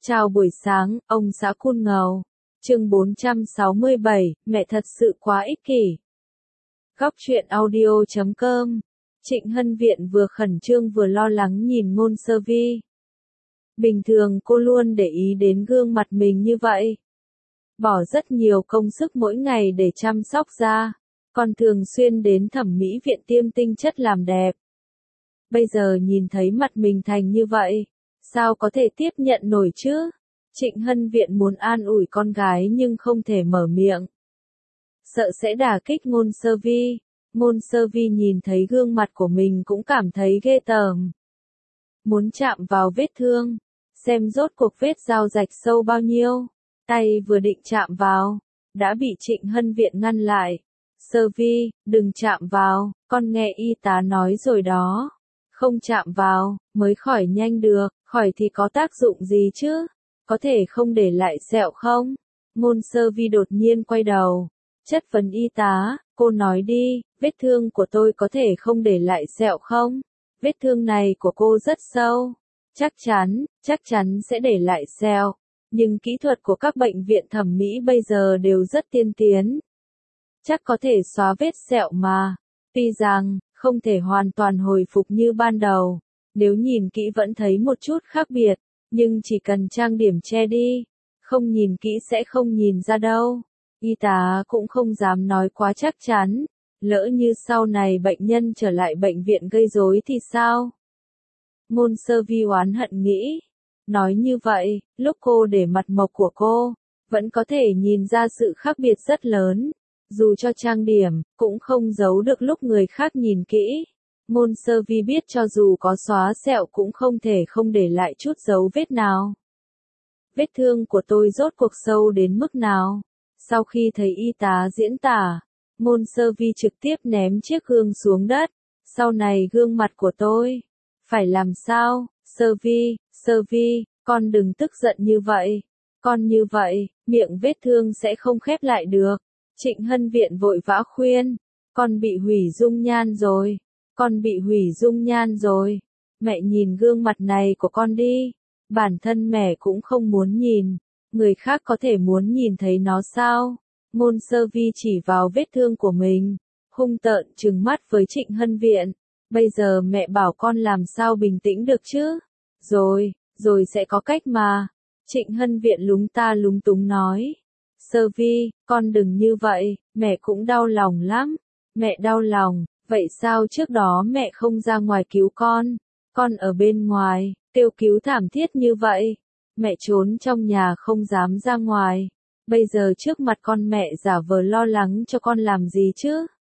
Chào buổi sáng, ông xã Cun Ngầu. Chương 467, mẹ thật sự quá ích kỷ. Góc truyện audio.com. Trịnh Hân Viện vừa khẩn trương vừa lo lắng nhìn Ngôn Sơ Vi. Bình thường cô luôn để ý đến gương mặt mình như vậy. Bỏ rất nhiều công sức mỗi ngày để chăm sóc da. Còn thường xuyên đến thẩm mỹ viện tiêm tinh chất làm đẹp. Bây giờ nhìn thấy mặt mình thành như vậy. Sao có thể tiếp nhận nổi chứ? Trịnh Hân Viện muốn an ủi con gái nhưng không thể mở miệng. Sợ sẽ đả kích Ngôn Sơ Vi. Ngôn Sơ Vi nhìn thấy gương mặt của mình cũng cảm thấy ghê tởm. Muốn chạm vào vết thương. Xem rốt cuộc vết dao rạch sâu bao nhiêu. Tay vừa định chạm vào. Đã bị Trịnh Hân Viện ngăn lại. Sơ Vi, đừng chạm vào. Con nghe y tá nói rồi đó. Không chạm vào, mới khỏi nhanh được, khỏi thì có tác dụng gì chứ? Có thể không để lại sẹo không? Ngôn Sơ Vi đột nhiên quay đầu. Chất vấn y tá, cô nói đi, vết thương của tôi có thể không để lại sẹo không? Vết thương này của cô rất sâu. Chắc chắn sẽ để lại sẹo. Nhưng kỹ thuật của các bệnh viện thẩm mỹ bây giờ đều rất tiên tiến. Chắc có thể xóa vết sẹo mà. Tuy rằng, không thể hoàn toàn hồi phục như ban đầu. Nếu nhìn kỹ vẫn thấy một chút khác biệt, nhưng chỉ cần trang điểm che đi, không nhìn kỹ sẽ không nhìn ra đâu. Y tá cũng không dám nói quá chắc chắn, lỡ như sau này bệnh nhân trở lại bệnh viện gây rối thì sao? Ngôn Sơ Vi oán hận nghĩ, nói như vậy, lúc cô để mặt mộc của cô, vẫn có thể nhìn ra sự khác biệt rất lớn. Dù cho trang điểm, cũng không giấu được lúc người khác nhìn kỹ. Ngôn Sơ Vi biết cho dù có xóa sẹo cũng không thể không để lại chút dấu vết nào. Vết thương của tôi rốt cuộc sâu đến mức nào? Sau khi thấy y tá diễn tả, Ngôn Sơ Vi trực tiếp ném chiếc gương xuống đất. Sau này gương mặt của tôi, phải làm sao? Sơ Vi, con đừng tức giận như vậy. Con như vậy, miệng vết thương sẽ không khép lại được. Trịnh Hân Viện vội vã khuyên, con bị hủy dung nhan rồi, mẹ nhìn gương mặt này của con đi, bản thân mẹ cũng không muốn nhìn, người khác có thể muốn nhìn thấy nó sao? Ngôn Sơ Vi chỉ vào vết thương của mình, hung tợn trừng mắt với Trịnh Hân Viện, bây giờ mẹ bảo con làm sao bình tĩnh được chứ? Rồi sẽ có cách mà. Trịnh Hân Viện lúng ta lúng túng nói. Sơ Vi, con đừng như vậy, mẹ cũng đau lòng lắm. Mẹ đau lòng, vậy sao trước đó mẹ không ra ngoài cứu con ở bên ngoài, kêu cứu thảm thiết như vậy. Mẹ trốn trong nhà không dám ra ngoài, bây giờ trước mặt con mẹ giả vờ lo lắng cho con làm gì chứ?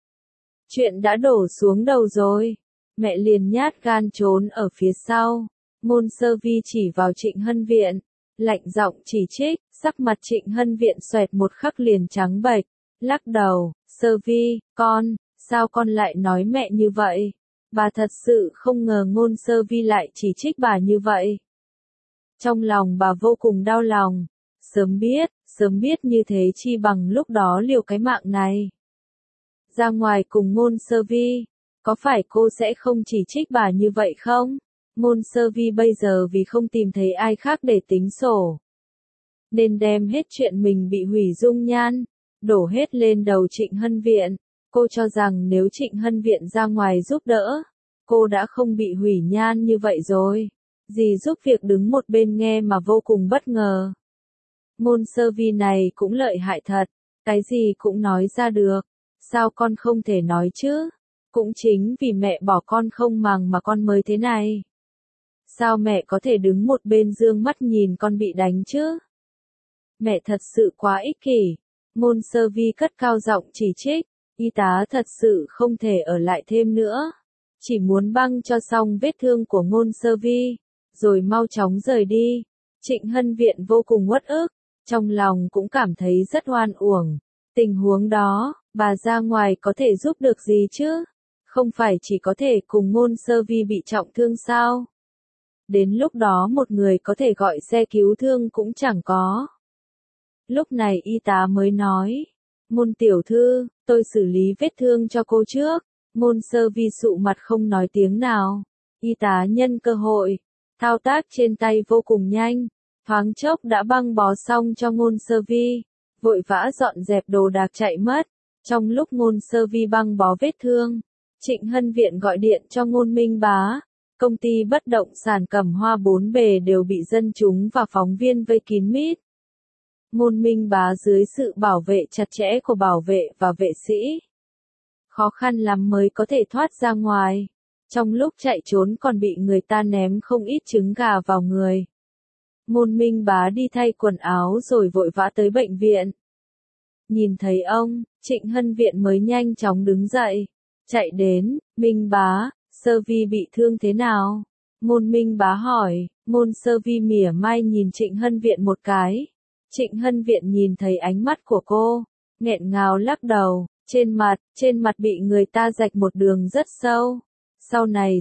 Chuyện đã đổ xuống đầu rồi, mẹ liền nhát gan trốn ở phía sau. Ngôn Sơ Vi chỉ vào Trịnh Hân Viện, lạnh giọng chỉ trích, sắc mặt Trịnh Hân Viện xoẹt một khắc liền trắng bệch, lắc đầu, Sơ Vi, sao con lại nói mẹ như vậy? Bà thật sự không ngờ Ngôn Sơ Vi lại chỉ trích bà như vậy. Trong lòng bà vô cùng đau lòng, sớm biết như thế chi bằng lúc đó liều cái mạng này. Ra ngoài cùng Ngôn Sơ Vi, có phải cô sẽ không chỉ trích bà như vậy không? Ngôn Sơ Vi bây giờ vì không tìm thấy ai khác để tính sổ, nên đem hết chuyện mình bị hủy dung nhan, đổ hết lên đầu Trịnh Hân Viện. Cô cho rằng nếu Trịnh Hân Viện ra ngoài giúp đỡ, cô đã không bị hủy nhan như vậy rồi. Dì giúp việc đứng một bên nghe mà vô cùng bất ngờ. Ngôn Sơ Vi này cũng lợi hại thật, cái gì cũng nói ra được. Sao con không thể nói chứ? Cũng chính vì mẹ bỏ con không màng mà con mới thế này. Sao mẹ có thể đứng một bên dương mắt nhìn con bị đánh chứ? Mẹ thật sự quá ích kỷ. Ngôn Sơ Vi cất cao giọng chỉ trích. Y tá thật sự không thể ở lại thêm nữa. Chỉ muốn băng cho xong vết thương của Ngôn Sơ Vi, rồi mau chóng rời đi. Trịnh Hân Viện vô cùng uất ức, trong lòng cũng cảm thấy rất oan uổng. Tình huống đó, bà ra ngoài có thể giúp được gì chứ? Không phải chỉ có thể cùng Ngôn Sơ Vi bị trọng thương sao? Đến lúc đó một người có thể gọi xe cứu thương cũng chẳng có. Lúc này y tá mới nói, Ngôn tiểu thư, tôi xử lý vết thương cho cô trước. Ngôn Sơ Vi sụ mặt không nói tiếng nào. Y tá nhân cơ hội, thao tác trên tay vô cùng nhanh, thoáng chốc đã băng bó xong cho Ngôn Sơ Vi, vội vã dọn dẹp đồ đạc chạy mất. Trong lúc Ngôn Sơ Vi băng bó vết thương, Trịnh Hân Viện gọi điện cho Ngôn Minh Bá. Công ty bất động sản Cẩm Hoa bốn bề đều bị dân chúng và phóng viên vây kín mít. Ngôn Minh Bá dưới sự bảo vệ chặt chẽ của bảo vệ và vệ sĩ, khó khăn lắm mới có thể thoát ra ngoài. Trong lúc chạy trốn còn bị người ta ném không ít trứng gà vào người. Ngôn Minh Bá đi thay quần áo rồi vội vã tới bệnh viện. Nhìn thấy ông, Trịnh Hân Viện mới nhanh chóng đứng dậy, chạy đến. Minh Bá, Sơ Vi bị thương thế nào? Ngôn Minh Bá hỏi. Ngôn Sơ Vi mỉa mai nhìn Trịnh Hân Viện một cái. Trịnh Hân Viện nhìn thấy ánh mắt của cô, nghẹn ngào lắc đầu. Trên mặt bị người ta rạch một đường rất sâu. Sau này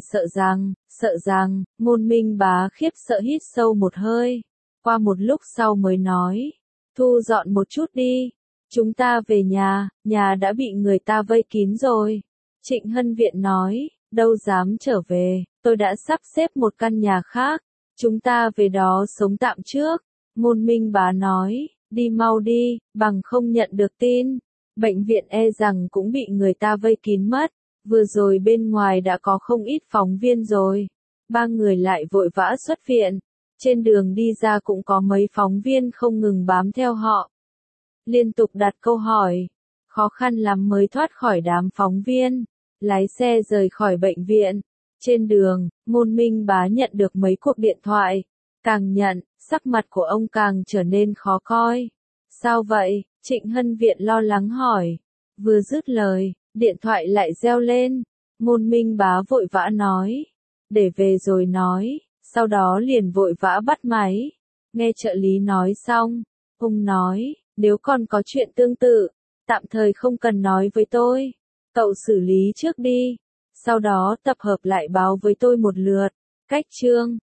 sợ rằng, Ngôn Minh Bá khiếp sợ hít sâu một hơi. Qua một lúc sau mới nói, thu dọn một chút đi. Chúng ta về nhà đã bị người ta vây kín rồi. Trịnh Hân Viện nói, đâu dám trở về, tôi đã sắp xếp một căn nhà khác. Chúng ta về đó sống tạm trước. Ngôn Minh Bá nói, đi mau đi, bằng không nhận được tin. Bệnh viện e rằng cũng bị người ta vây kín mất. Vừa rồi bên ngoài đã có không ít phóng viên rồi. Ba người lại vội vã xuất viện. Trên đường đi ra cũng có mấy phóng viên không ngừng bám theo họ, liên tục đặt câu hỏi. Khó khăn lắm mới thoát khỏi đám phóng viên, lái xe rời khỏi bệnh viện. Trên đường, Ngôn Minh Bá nhận được mấy cuộc điện thoại. Càng nhận, sắc mặt của ông càng trở nên khó coi. Sao vậy? Trịnh Hân Viện lo lắng hỏi. Vừa dứt lời, điện thoại lại reo lên. Ngôn Minh Bá vội vã nói, để về rồi nói. Sau đó liền vội vã bắt máy. Nghe trợ lý nói xong, ông nói, nếu còn có chuyện tương tự, tạm thời không cần nói với tôi. Cậu xử lý trước đi. Sau đó tập hợp lại báo với tôi một lượt. Cách chương